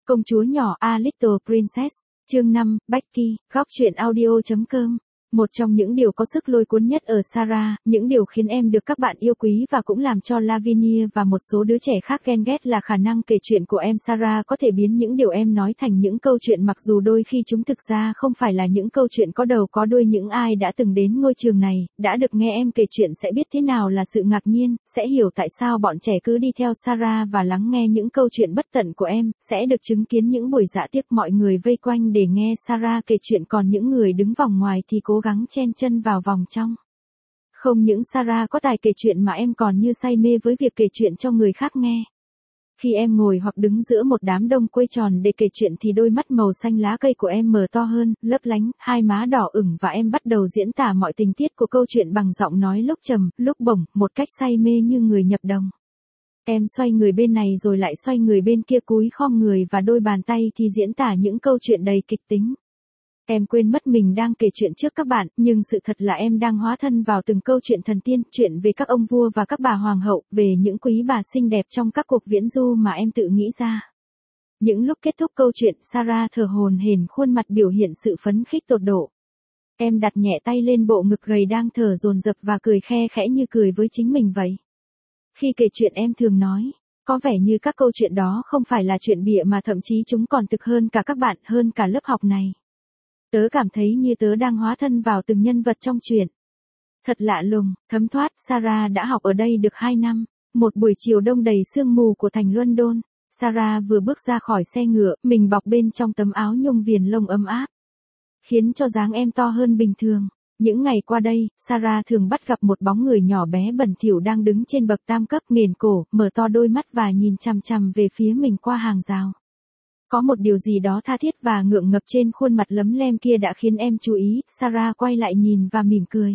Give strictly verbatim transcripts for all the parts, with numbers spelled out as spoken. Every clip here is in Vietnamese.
Công chúa nhỏ A Little Princess, chương năm, Becky, góc truyện audio.com. Một trong những điều có sức lôi cuốn nhất ở Sarah, những điều khiến em được các bạn yêu quý và cũng làm cho Lavinia và một số đứa trẻ khác ghen ghét là khả năng kể chuyện của em. Sarah có thể biến những điều em nói thành những câu chuyện, mặc dù đôi khi chúng thực ra không phải là những câu chuyện có đầu có đuôi. Những ai đã từng đến ngôi trường này, đã được nghe em kể chuyện sẽ biết thế nào là sự ngạc nhiên, sẽ hiểu tại sao bọn trẻ cứ đi theo Sarah và lắng nghe những câu chuyện bất tận của em, sẽ được chứng kiến những buổi dạ tiệc mọi người vây quanh để nghe Sarah kể chuyện, còn những người đứng vòng ngoài thì cố gắng chen chân vào vòng trong. Không những Sarah có tài kể chuyện mà em còn như say mê với việc kể chuyện cho người khác nghe. Khi em ngồi hoặc đứng giữa một đám đông quây tròn để kể chuyện thì đôi mắt màu xanh lá cây của em mở to hơn, lấp lánh, hai má đỏ ửng và em bắt đầu diễn tả mọi tình tiết của câu chuyện bằng giọng nói lúc trầm, lúc bổng, một cách say mê như người nhập đồng. Em xoay người bên này rồi lại xoay người bên kia, cúi khom người và đôi bàn tay thì diễn tả những câu chuyện đầy kịch tính. Em quên mất mình đang kể chuyện trước các bạn, nhưng sự thật là em đang hóa thân vào từng câu chuyện thần tiên, chuyện về các ông vua và các bà hoàng hậu, về những quý bà xinh đẹp trong các cuộc viễn du mà em tự nghĩ ra. Những lúc kết thúc câu chuyện, Sarah thở hổn hển, khuôn mặt biểu hiện sự phấn khích tột độ. Em đặt nhẹ tay lên bộ ngực gầy đang thở dồn dập và cười khe khẽ như cười với chính mình vậy. Khi kể chuyện em thường nói, có vẻ như các câu chuyện đó không phải là chuyện bịa mà thậm chí chúng còn thực hơn cả các bạn, hơn cả lớp học này. Tớ cảm thấy như tớ đang hóa thân vào từng nhân vật trong chuyện. Thật lạ lùng, thấm thoát. Sarah đã học ở đây được hai năm. Một buổi chiều đông đầy sương mù của thành London, Sarah vừa bước ra khỏi xe ngựa, mình bọc bên trong tấm áo nhung viền lông ấm áp, khiến cho dáng em to hơn bình thường. Những ngày qua đây, Sarah thường bắt gặp một bóng người nhỏ bé bẩn thỉu đang đứng trên bậc tam cấp, nghển cổ, mở to đôi mắt và nhìn chằm chằm về phía mình qua hàng rào. Có một điều gì đó tha thiết và ngượng ngập trên khuôn mặt lấm lem kia đã khiến em chú ý. Sarah quay lại nhìn và mỉm cười.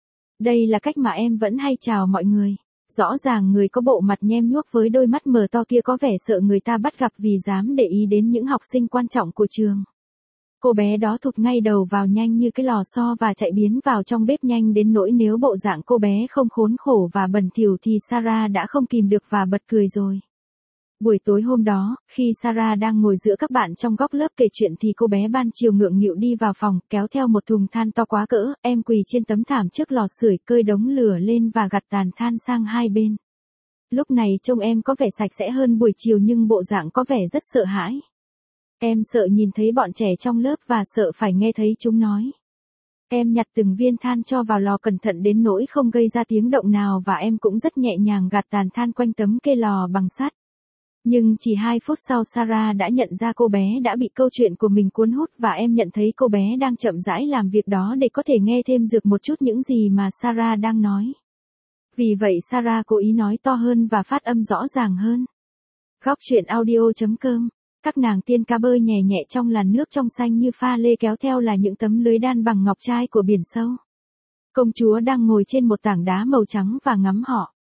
Đây là cách mà em vẫn hay chào mọi người. Rõ ràng người có bộ mặt nhem nhuốc với đôi mắt mở to kia có vẻ sợ người ta bắt gặp vì dám để ý đến những học sinh quan trọng của trường. Cô bé đó thụt ngay đầu vào nhanh như cái lò xo và chạy biến vào trong bếp nhanh đến nỗi nếu bộ dạng cô bé không khốn khổ và bẩn thỉu thì Sarah đã không kìm được và bật cười rồi. Buổi tối hôm đó, khi Sarah đang ngồi giữa các bạn trong góc lớp kể chuyện thì cô bé ban chiều ngượng nghịu đi vào phòng, kéo theo một thùng than to quá cỡ. Em quỳ trên tấm thảm trước lò sưởi, cơi đống lửa lên và gặt tàn than sang hai bên. Lúc này trông em có vẻ sạch sẽ hơn buổi chiều nhưng bộ dạng có vẻ rất sợ hãi. Em sợ nhìn thấy bọn trẻ trong lớp và sợ phải nghe thấy chúng nói. Em nhặt từng viên than cho vào lò cẩn thận đến nỗi không gây ra tiếng động nào và em cũng rất nhẹ nhàng gạt tàn than quanh tấm kê lò bằng sắt. Nhưng chỉ hai phút sau Sarah đã nhận ra cô bé đã bị câu chuyện của mình cuốn hút và em nhận thấy cô bé đang chậm rãi làm việc đó để có thể nghe thêm được một chút những gì mà Sarah đang nói. Vì vậy Sarah cố ý nói to hơn và phát âm rõ ràng hơn. Góc truyện audio.com. Các nàng tiên ca bơi nhẹ nhẹ trong làn nước trong xanh như pha lê, kéo theo là những tấm lưới đan bằng ngọc trai của biển sâu. Công chúa đang ngồi trên một tảng đá màu trắng và ngắm họ.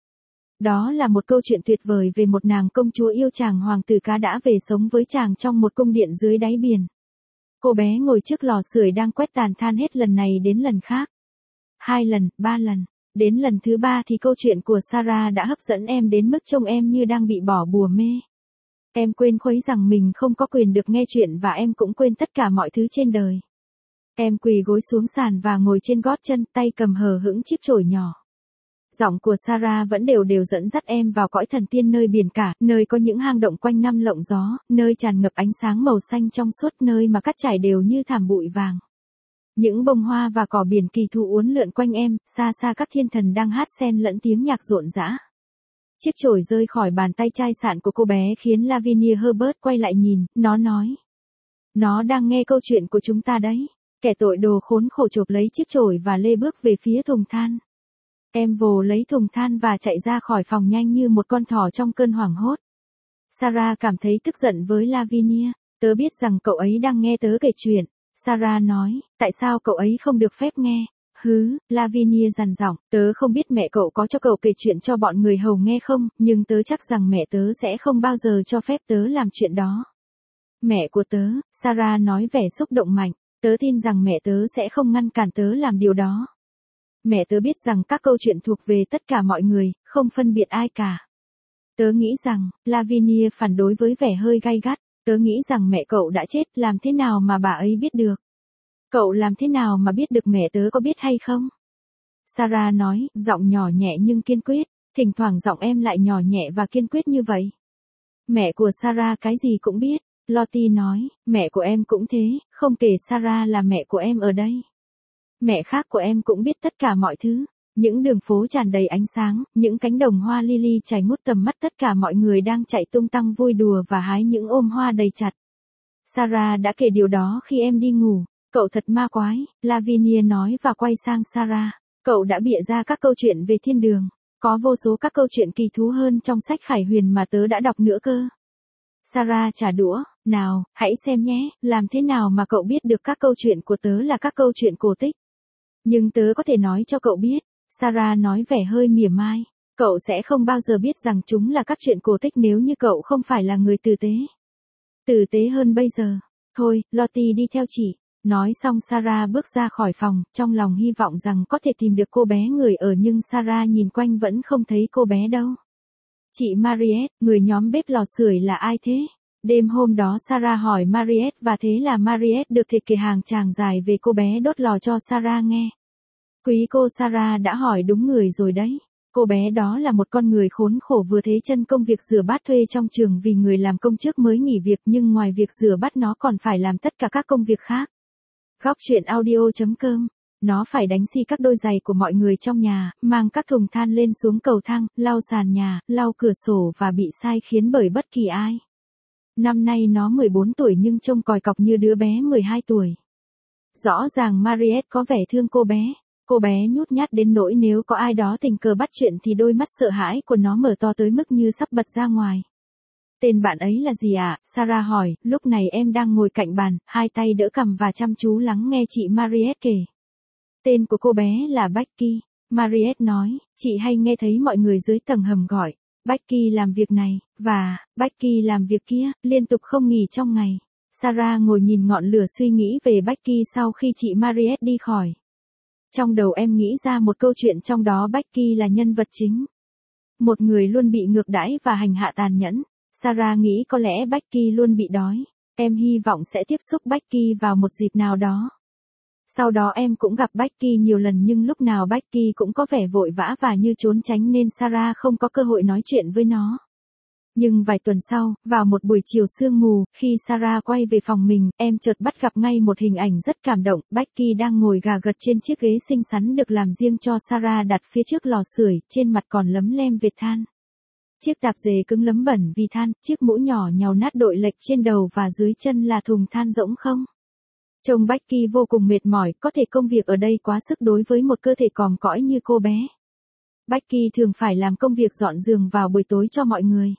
Đó là một câu chuyện tuyệt vời về một nàng công chúa yêu chàng hoàng tử cá đã về sống với chàng trong một cung điện dưới đáy biển. Cô bé ngồi trước lò sưởi đang quét tàn than hết lần này đến lần khác. Hai lần, ba lần. Đến lần thứ ba thì câu chuyện của Sarah đã hấp dẫn em đến mức trông em như đang bị bỏ bùa mê. Em quên khuấy rằng mình không có quyền được nghe chuyện và em cũng quên tất cả mọi thứ trên đời. Em quỳ gối xuống sàn và ngồi trên gót chân, tay cầm hờ hững chiếc chổi nhỏ. Giọng của Sarah vẫn đều đều dẫn dắt em vào cõi thần tiên nơi biển cả, nơi có những hang động quanh năm lộng gió, nơi tràn ngập ánh sáng màu xanh trong suốt, nơi mà cát trải đều như thảm bụi vàng. Những bông hoa và cỏ biển kỳ thú uốn lượn quanh em, xa xa các thiên thần đang hát xen lẫn tiếng nhạc rộn rã. Chiếc chổi rơi khỏi bàn tay chai sạn của cô bé khiến Lavinia Herbert quay lại nhìn. Nó nói. Nó đang nghe câu chuyện của chúng ta đấy. Kẻ tội đồ khốn khổ chộp lấy chiếc chổi và lê bước về phía thùng than. Em vồ lấy thùng than và chạy ra khỏi phòng nhanh như một con thỏ trong cơn hoảng hốt. Sarah cảm thấy tức giận với Lavinia. Tớ biết rằng cậu ấy đang nghe tớ kể chuyện. Sarah nói, tại sao cậu ấy không được phép nghe? Hứ, Lavinia dằn giọng, tớ không biết mẹ cậu có cho cậu kể chuyện cho bọn người hầu nghe không, nhưng tớ chắc rằng mẹ tớ sẽ không bao giờ cho phép tớ làm chuyện đó. Mẹ của tớ, Sarah nói vẻ xúc động mạnh, tớ tin rằng mẹ tớ sẽ không ngăn cản tớ làm điều đó. Mẹ tớ biết rằng các câu chuyện thuộc về tất cả mọi người, không phân biệt ai cả. Tớ nghĩ rằng, Lavinia phản đối với vẻ hơi gay gắt. Tớ nghĩ rằng mẹ cậu đã chết, làm thế nào mà bà ấy biết được? Cậu làm thế nào mà biết được mẹ tớ có biết hay không? Sarah nói, giọng nhỏ nhẹ nhưng kiên quyết, thỉnh thoảng giọng em lại nhỏ nhẹ và kiên quyết như vậy. Mẹ của Sarah cái gì cũng biết, Lottie nói, mẹ của em cũng thế, không kể Sarah là mẹ của em ở đây. Mẹ khác của em cũng biết tất cả mọi thứ, những đường phố tràn đầy ánh sáng, những cánh đồng hoa lily chảy ngút tầm mắt, tất cả mọi người đang chạy tung tăng vui đùa và hái những ôm hoa đầy chặt. Sarah đã kể điều đó khi em đi ngủ, cậu thật ma quái, Lavinia nói và quay sang Sarah, cậu đã bịa ra các câu chuyện về thiên đường, có vô số các câu chuyện kỳ thú hơn trong sách Khải Huyền mà tớ đã đọc nữa cơ. Sarah trả đũa, nào, hãy xem nhé, làm thế nào mà cậu biết được các câu chuyện của tớ là các câu chuyện cổ tích? Nhưng tớ có thể nói cho cậu biết, Sarah nói vẻ hơi mỉa mai, cậu sẽ không bao giờ biết rằng chúng là các chuyện cổ tích nếu như cậu không phải là người tử tế. Tử tế hơn bây giờ. Thôi, Lottie đi theo chị. Nói xong Sarah bước ra khỏi phòng, trong lòng hy vọng rằng có thể tìm được cô bé người ở nhưng Sarah nhìn quanh vẫn không thấy cô bé đâu. Chị Mariette, người nhóm bếp lò sưởi là ai thế? Đêm hôm đó Sarah hỏi Mariette và thế là Mariette được thiệt kể hàng tràng dài về cô bé đốt lò cho Sarah nghe. Quý cô Sarah đã hỏi đúng người rồi đấy. Cô bé đó là một con người khốn khổ vừa thế chân công việc rửa bát thuê trong trường vì người làm công chức mới nghỉ việc nhưng ngoài việc rửa bát nó còn phải làm tất cả các công việc khác. Góc chuyện audio.com. Nó phải đánh xi các đôi giày của mọi người trong nhà, mang các thùng than lên xuống cầu thang, lau sàn nhà, lau cửa sổ và bị sai khiến bởi bất kỳ ai. Năm nay nó mười bốn tuổi nhưng trông còi cọc như đứa bé mười hai tuổi. Rõ ràng Mariette có vẻ thương cô bé. Cô bé nhút nhát đến nỗi nếu có ai đó tình cờ bắt chuyện thì đôi mắt sợ hãi của nó mở to tới mức như sắp bật ra ngoài. Tên bạn ấy là gì ạ? À? Sarah hỏi, lúc này em đang ngồi cạnh bàn, hai tay đỡ cằm và chăm chú lắng nghe chị Mariette kể. Tên của cô bé là Becky. Mariette nói, chị hay nghe thấy mọi người dưới tầng hầm gọi, Becky làm việc này, và, Becky làm việc kia, liên tục không nghỉ trong ngày. Sarah ngồi nhìn ngọn lửa suy nghĩ về Becky sau khi chị Mariette đi khỏi. Trong đầu em nghĩ ra một câu chuyện trong đó Becky là nhân vật chính. Một người luôn bị ngược đãi và hành hạ tàn nhẫn. Sarah nghĩ có lẽ Becky luôn bị đói. Em hy vọng sẽ tiếp xúc Becky vào một dịp nào đó. Sau đó em cũng gặp Becky nhiều lần nhưng lúc nào Becky cũng có vẻ vội vã và như trốn tránh nên Sarah không có cơ hội nói chuyện với nó. Nhưng vài tuần sau, vào một buổi chiều sương mù, khi Sarah quay về phòng mình, em chợt bắt gặp ngay một hình ảnh rất cảm động. Becky đang ngồi gà gật trên chiếc ghế xinh xắn được làm riêng cho Sarah đặt phía trước lò sưởi, trên mặt còn lấm lem vệt than. Chiếc tạp dề cứng lấm bẩn vì than, chiếc mũ nhỏ nhàu nát đội lệch trên đầu và dưới chân là thùng than rỗng không. Trông Becky vô cùng mệt mỏi, có thể công việc ở đây quá sức đối với một cơ thể còm cõi như cô bé. Becky thường phải làm công việc dọn giường vào buổi tối cho mọi người.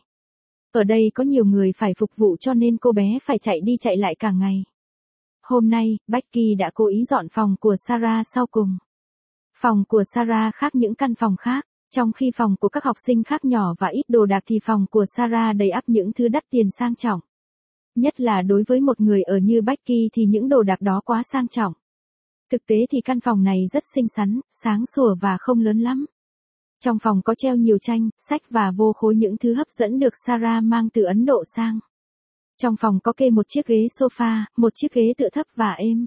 Ở đây có nhiều người phải phục vụ cho nên cô bé phải chạy đi chạy lại cả ngày. Hôm nay, Becky đã cố ý dọn phòng của Sarah sau cùng. Phòng của Sarah khác những căn phòng khác, trong khi phòng của các học sinh khác nhỏ và ít đồ đạc thì phòng của Sarah đầy ắp những thứ đắt tiền sang trọng. Nhất là đối với một người ở như Becky thì những đồ đạc đó quá sang trọng. Thực tế thì căn phòng này rất xinh xắn, sáng sủa và không lớn lắm. Trong phòng có treo nhiều tranh, sách và vô khối những thứ hấp dẫn được Sarah mang từ Ấn Độ sang. Trong phòng có kê một chiếc ghế sofa, một chiếc ghế tựa thấp và êm.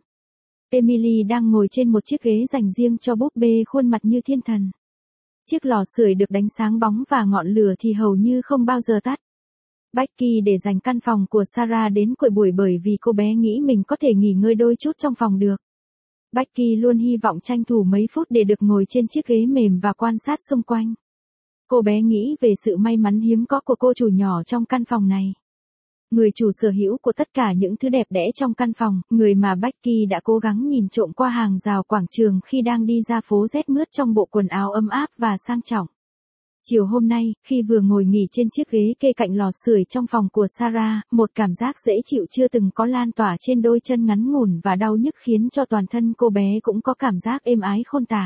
Emily đang ngồi trên một chiếc ghế dành riêng cho búp bê khuôn mặt như thiên thần. Chiếc lò sưởi được đánh sáng bóng và ngọn lửa thì hầu như không bao giờ tắt. Becky để dành căn phòng của Sarah đến cuối buổi bởi vì cô bé nghĩ mình có thể nghỉ ngơi đôi chút trong phòng được. Becky luôn hy vọng tranh thủ mấy phút để được ngồi trên chiếc ghế mềm và quan sát xung quanh. Cô bé nghĩ về sự may mắn hiếm có của cô chủ nhỏ trong căn phòng này. Người chủ sở hữu của tất cả những thứ đẹp đẽ trong căn phòng, người mà Becky đã cố gắng nhìn trộm qua hàng rào quảng trường khi đang đi ra phố rét mướt trong bộ quần áo ấm áp và sang trọng. Chiều hôm nay, khi vừa ngồi nghỉ trên chiếc ghế kê cạnh lò sưởi trong phòng của Sarah, một cảm giác dễ chịu chưa từng có lan tỏa trên đôi chân ngắn ngủn và đau nhức khiến cho toàn thân cô bé cũng có cảm giác êm ái khôn tả.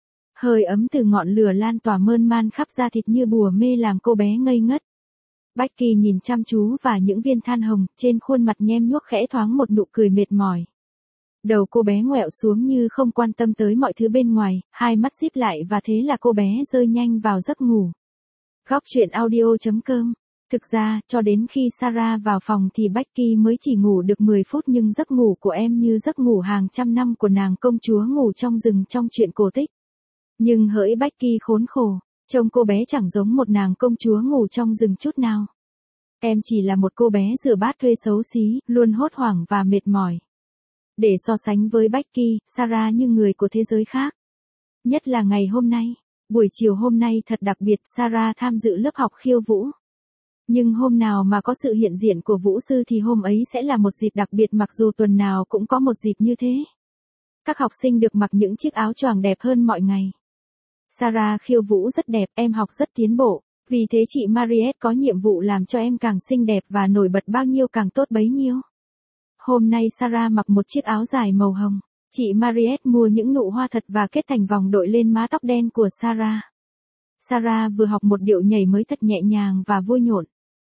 Hơi ấm từ ngọn lửa lan tỏa mơn man khắp da thịt như bùa mê làm cô bé ngây ngất. Becky nhìn chăm chú vào những viên than hồng, trên khuôn mặt nhem nhuốc khẽ thoáng một nụ cười mệt mỏi. Đầu cô bé ngoẹo xuống như không quan tâm tới mọi thứ bên ngoài, hai mắt díp lại và thế là cô bé rơi nhanh vào giấc ngủ. Góc chuyện audio chấm com Thực ra, cho đến khi Sarah vào phòng thì Becky mới chỉ ngủ được mười phút nhưng giấc ngủ của em như giấc ngủ hàng trăm năm của nàng công chúa ngủ trong rừng trong truyện cổ tích. Nhưng hỡi Becky khốn khổ, trông cô bé chẳng giống một nàng công chúa ngủ trong rừng chút nào. Em chỉ là một cô bé rửa bát thuê xấu xí, luôn hốt hoảng và mệt mỏi. Để so sánh với Becky, Sarah như người của thế giới khác. Nhất là ngày hôm nay, buổi chiều hôm nay thật đặc biệt, Sarah tham dự lớp học khiêu vũ. Nhưng hôm nào mà có sự hiện diện của vũ sư thì hôm ấy sẽ là một dịp đặc biệt mặc dù tuần nào cũng có một dịp như thế. Các học sinh được mặc những chiếc áo choàng đẹp hơn mọi ngày. Sarah khiêu vũ rất đẹp, em học rất tiến bộ, vì thế chị Mariette có nhiệm vụ làm cho em càng xinh đẹp và nổi bật bao nhiêu càng tốt bấy nhiêu. Hôm nay Sarah mặc một chiếc áo dài màu hồng. Chị Mariette mua những nụ hoa thật và kết thành vòng đội lên má tóc đen của Sarah. Sarah vừa học một điệu nhảy mới thật nhẹ nhàng và vui nhộn.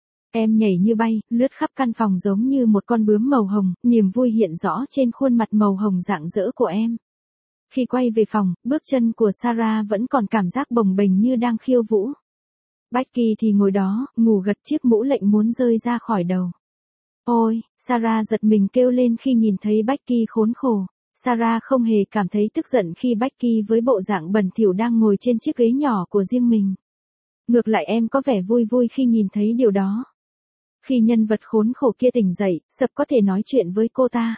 Em nhảy như bay, lướt khắp căn phòng giống như một con bướm màu hồng, niềm vui hiện rõ trên khuôn mặt màu hồng rạng rỡ của em. Khi quay về phòng, bước chân của Sarah vẫn còn cảm giác bồng bềnh như đang khiêu vũ. Becky thì ngồi đó, ngủ gật chiếc mũ lệnh muốn rơi ra khỏi đầu. Ôi, Sarah giật mình kêu lên khi nhìn thấy Becky khốn khổ. Sarah không hề cảm thấy tức giận khi Becky với bộ dạng bẩn thỉu đang ngồi trên chiếc ghế nhỏ của riêng mình. Ngược lại em có vẻ vui vui khi nhìn thấy điều đó. Khi nhân vật khốn khổ kia tỉnh dậy, Sập có thể nói chuyện với cô ta.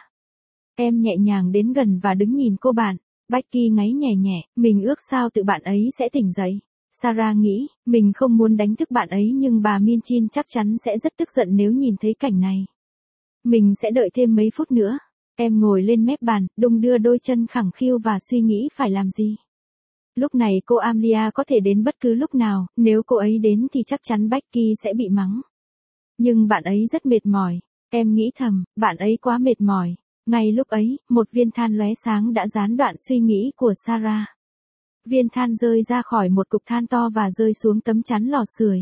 Em nhẹ nhàng đến gần và đứng nhìn cô bạn. Becky ngáy nhẹ nhẹ, mình ước sao tự bạn ấy sẽ tỉnh dậy. Sarah nghĩ, mình không muốn đánh thức bạn ấy nhưng bà Minchin chắc chắn sẽ rất tức giận nếu nhìn thấy cảnh này. Mình sẽ đợi thêm mấy phút nữa. Em ngồi lên mép bàn, đung đưa đôi chân khẳng khiu và suy nghĩ phải làm gì. Lúc này cô Amelia có thể đến bất cứ lúc nào, nếu cô ấy đến thì chắc chắn Becky sẽ bị mắng. Nhưng bạn ấy rất mệt mỏi. Em nghĩ thầm, bạn ấy quá mệt mỏi. Ngay lúc ấy, một viên than lóe sáng đã gián đoạn suy nghĩ của Sarah. Viên than rơi ra khỏi một cục than to và rơi xuống tấm chắn lò sưởi.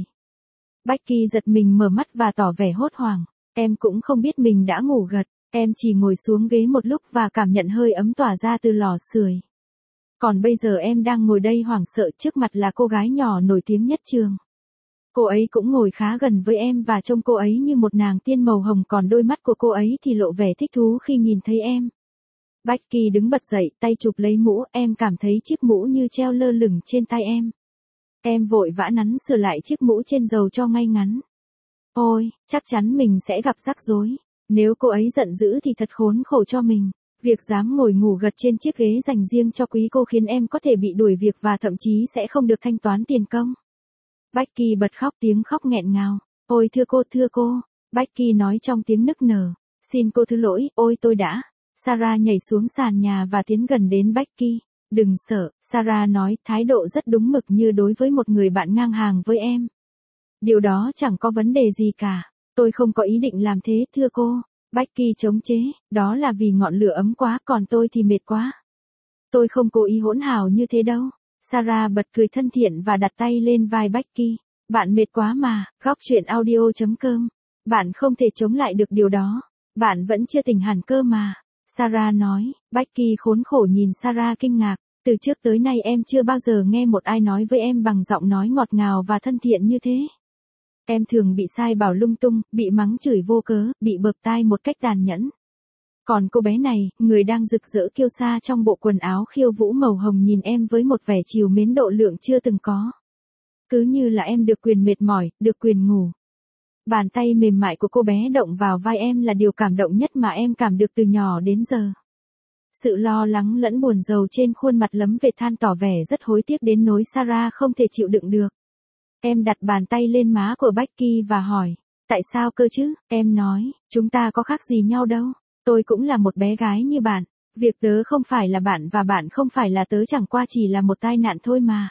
Becky giật mình mở mắt và tỏ vẻ hốt hoảng. Em cũng không biết mình đã ngủ gật. Em chỉ ngồi xuống ghế một lúc và cảm nhận hơi ấm tỏa ra từ lò sưởi. Còn bây giờ em đang ngồi đây hoảng sợ, trước mặt là cô gái nhỏ nổi tiếng nhất trường. Cô ấy cũng ngồi khá gần với em và trông cô ấy như một nàng tiên màu hồng, còn đôi mắt của cô ấy thì lộ vẻ thích thú khi nhìn thấy em. Becky đứng bật dậy, tay chụp lấy mũ, em cảm thấy chiếc mũ như treo lơ lửng trên tay em. Em vội vã nắn sửa lại chiếc mũ trên đầu cho ngay ngắn. Ôi, chắc chắn mình sẽ gặp rắc rối. Nếu cô ấy giận dữ thì thật khốn khổ cho mình. Việc dám ngồi ngủ gật trên chiếc ghế dành riêng cho quý cô khiến em có thể bị đuổi việc và thậm chí sẽ không được thanh toán tiền công. Becky bật khóc, tiếng khóc nghẹn ngào. Ôi thưa cô, thưa cô. Becky nói trong tiếng nức nở. Xin cô thứ lỗi, ôi tôi đã. Sarah nhảy xuống sàn nhà và tiến gần đến Becky. Đừng sợ, Sarah nói, thái độ rất đúng mực như đối với một người bạn ngang hàng với em. Điều đó chẳng có vấn đề gì cả. Tôi không có ý định làm thế, thưa cô. Becky chống chế, đó là vì ngọn lửa ấm quá, còn tôi thì mệt quá. Tôi không cố ý hỗn hào như thế đâu. Sarah bật cười thân thiện và đặt tay lên vai Becky. Bạn mệt quá mà, góc chuyện audio chấm com. Bạn không thể chống lại được điều đó. Bạn vẫn chưa tỉnh hẳn cơ mà. Sarah nói. Becky khốn khổ nhìn Sarah kinh ngạc. Từ trước tới nay em chưa bao giờ nghe một ai nói với em bằng giọng nói ngọt ngào và thân thiện như thế. Em thường bị sai bảo lung tung, bị mắng chửi vô cớ, bị bợp tai một cách tàn nhẫn. Còn cô bé này, người đang rực rỡ kiêu sa trong bộ quần áo khiêu vũ màu hồng nhìn em với một vẻ trìu mến độ lượng chưa từng có. Cứ như là em được quyền mệt mỏi, được quyền ngủ. Bàn tay mềm mại của cô bé động vào vai em là điều cảm động nhất mà em cảm được từ nhỏ đến giờ. Sự lo lắng lẫn buồn rầu trên khuôn mặt lấm vệt than tỏ vẻ rất hối tiếc đến nỗi Sarah không thể chịu đựng được. Em đặt bàn tay lên má của Becky và hỏi, tại sao cơ chứ? Em nói, chúng ta có khác gì nhau đâu. Tôi cũng là một bé gái như bạn. Việc tớ không phải là bạn và bạn không phải là tớ, chẳng qua chỉ là một tai nạn thôi mà.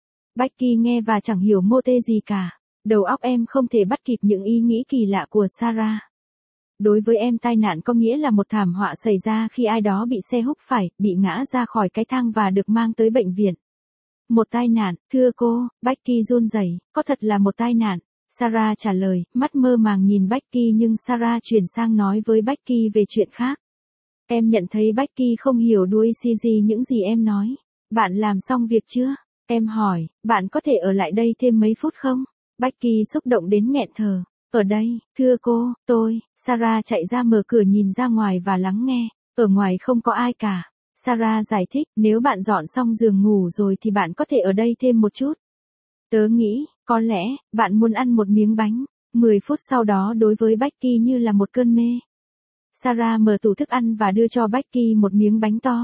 Becky nghe và chẳng hiểu mô tê gì cả. Đầu óc em không thể bắt kịp những ý nghĩ kỳ lạ của Sarah. Đối với em, tai nạn có nghĩa là một thảm họa xảy ra khi ai đó bị xe húc phải, bị ngã ra khỏi cái thang và được mang tới bệnh viện. Một tai nạn, thưa cô. Becky run rẩy, có thật là một tai nạn. Sarah trả lời, mắt mơ màng nhìn Becky nhưng Sarah chuyển sang nói với Becky về chuyện khác. Em nhận thấy Becky không hiểu đuôi xì gì những gì em nói. Bạn làm xong việc chưa? Em hỏi, bạn có thể ở lại đây thêm mấy phút không? Becky xúc động đến nghẹn thở. Ở đây, thưa cô, tôi, Sarah chạy ra mở cửa nhìn ra ngoài và lắng nghe. Ở ngoài không có ai cả. Sarah giải thích, nếu bạn dọn xong giường ngủ rồi thì bạn có thể ở đây thêm một chút. Tớ nghĩ, có lẽ, bạn muốn ăn một miếng bánh. mười phút sau đó đối với Becky như là một cơn mê. Sarah mở tủ thức ăn và đưa cho Becky một miếng bánh to.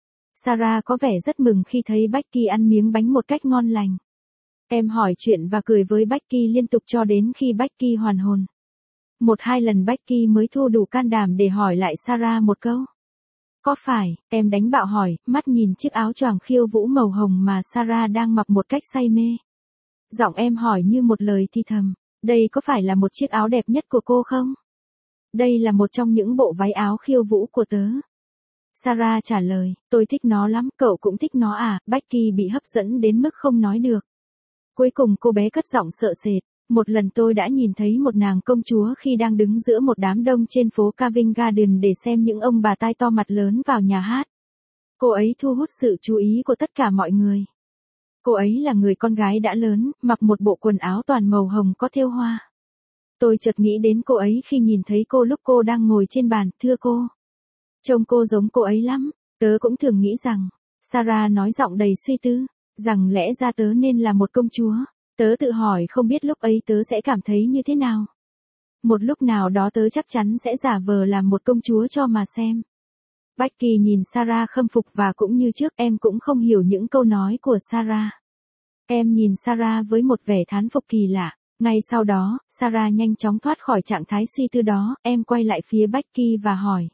Sarah có vẻ rất mừng khi thấy Becky ăn miếng bánh một cách ngon lành. Em hỏi chuyện và cười với Becky liên tục cho đến khi Becky hoàn hồn. Một hai lần Becky mới thu đủ can đảm để hỏi lại Sarah một câu. Có phải, em đánh bạo hỏi, mắt nhìn chiếc áo choàng khiêu vũ màu hồng mà Sarah đang mặc một cách say mê. Giọng em hỏi như một lời thì thầm, đây có phải là một chiếc áo đẹp nhất của cô không? Đây là một trong những bộ váy áo khiêu vũ của tớ. Sarah trả lời, tôi thích nó lắm, cậu cũng thích nó à? Becky bị hấp dẫn đến mức không nói được. Cuối cùng cô bé cất giọng sợ sệt. Một lần tôi đã nhìn thấy một nàng công chúa khi đang đứng giữa một đám đông trên phố Covent Garden để xem những ông bà tai to mặt lớn vào nhà hát. Cô ấy thu hút sự chú ý của tất cả mọi người. Cô ấy là người con gái đã lớn, mặc một bộ quần áo toàn màu hồng có thêu hoa. Tôi chợt nghĩ đến cô ấy khi nhìn thấy cô lúc cô đang ngồi trên bàn, thưa cô. Trông cô giống cô ấy lắm, tớ cũng thường nghĩ rằng, Sarah nói giọng đầy suy tư, rằng lẽ ra tớ nên là một công chúa. Tớ tự hỏi không biết lúc ấy tớ sẽ cảm thấy như thế nào. Một lúc nào đó tớ chắc chắn sẽ giả vờ làm một công chúa cho mà xem. Becky nhìn Sarah khâm phục và cũng như trước em cũng không hiểu những câu nói của Sarah. Em nhìn Sarah với một vẻ thán phục kỳ lạ. Ngay sau đó, Sarah nhanh chóng thoát khỏi trạng thái suy tư đó, em quay lại phía Becky và hỏi.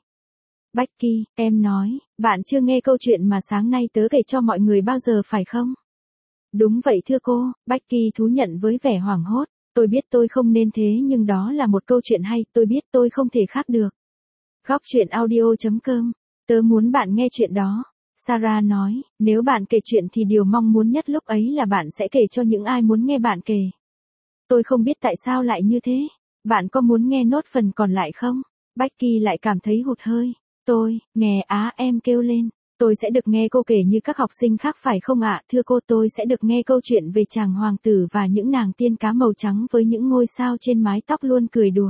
Becky, em nói, bạn chưa nghe câu chuyện mà sáng nay tớ kể cho mọi người bao giờ phải không? Đúng vậy thưa cô, Becky thú nhận với vẻ hoảng hốt. Tôi biết tôi không nên thế nhưng đó là một câu chuyện hay, tôi biết tôi không thể khác được. Góc chuyện audio chấm com. Tớ muốn bạn nghe chuyện đó. Sarah nói, nếu bạn kể chuyện thì điều mong muốn nhất lúc ấy là bạn sẽ kể cho những ai muốn nghe bạn kể. Tôi không biết tại sao lại như thế. Bạn có muốn nghe nốt phần còn lại không? Becky lại cảm thấy hụt hơi. Tôi, nghe á em kêu lên. Tôi sẽ được nghe cô kể như các học sinh khác phải không ạ? Thưa cô, tôi sẽ được nghe câu chuyện về chàng hoàng tử và những nàng tiên cá màu trắng với những ngôi sao trên mái tóc luôn cười đùa.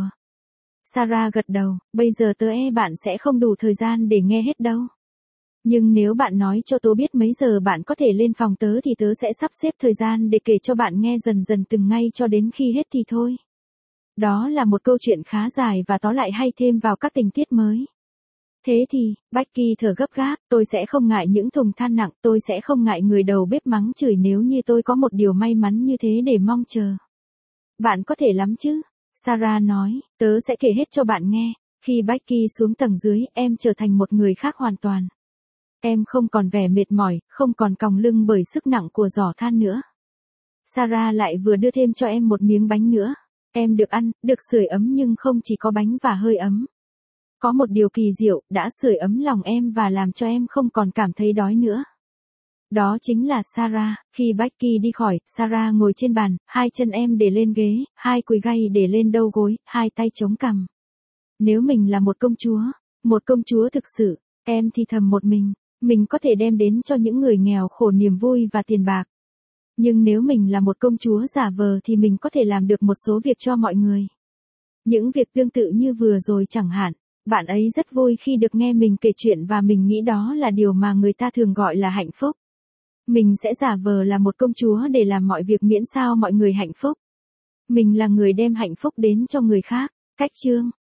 Sarah gật đầu, bây giờ tớ e bạn sẽ không đủ thời gian để nghe hết đâu. Nhưng nếu bạn nói cho tớ biết mấy giờ bạn có thể lên phòng tớ thì tớ sẽ sắp xếp thời gian để kể cho bạn nghe dần dần từng ngay cho đến khi hết thì thôi. Đó là một câu chuyện khá dài và tóm lại hay thêm vào các tình tiết mới. Thế thì, Becky thở gấp gáp, tôi sẽ không ngại những thùng than nặng, tôi sẽ không ngại người đầu bếp mắng chửi nếu như tôi có một điều may mắn như thế để mong chờ. Bạn có thể lắm chứ? Sarah nói, tớ sẽ kể hết cho bạn nghe. Khi Becky xuống tầng dưới, em trở thành một người khác hoàn toàn. Em không còn vẻ mệt mỏi, không còn còng lưng bởi sức nặng của giỏ than nữa. Sarah lại vừa đưa thêm cho em một miếng bánh nữa. Em được ăn, được sưởi ấm nhưng không chỉ có bánh và hơi ấm. Có một điều kỳ diệu, đã sưởi ấm lòng em và làm cho em không còn cảm thấy đói nữa. Đó chính là Sarah. Khi Becky đi khỏi, Sarah ngồi trên bàn, hai chân em để lên ghế, hai cùi gay để lên đầu gối, hai tay chống cằm. Nếu mình là một công chúa, một công chúa thực sự, em thì thầm một mình, mình có thể đem đến cho những người nghèo khổ niềm vui và tiền bạc. Nhưng nếu mình là một công chúa giả vờ thì mình có thể làm được một số việc cho mọi người. Những việc tương tự như vừa rồi chẳng hạn. Bạn ấy rất vui khi được nghe mình kể chuyện và mình nghĩ đó là điều mà người ta thường gọi là hạnh phúc. Mình sẽ giả vờ là một công chúa để làm mọi việc miễn sao mọi người hạnh phúc. Mình là người đem hạnh phúc đến cho người khác. Cách chương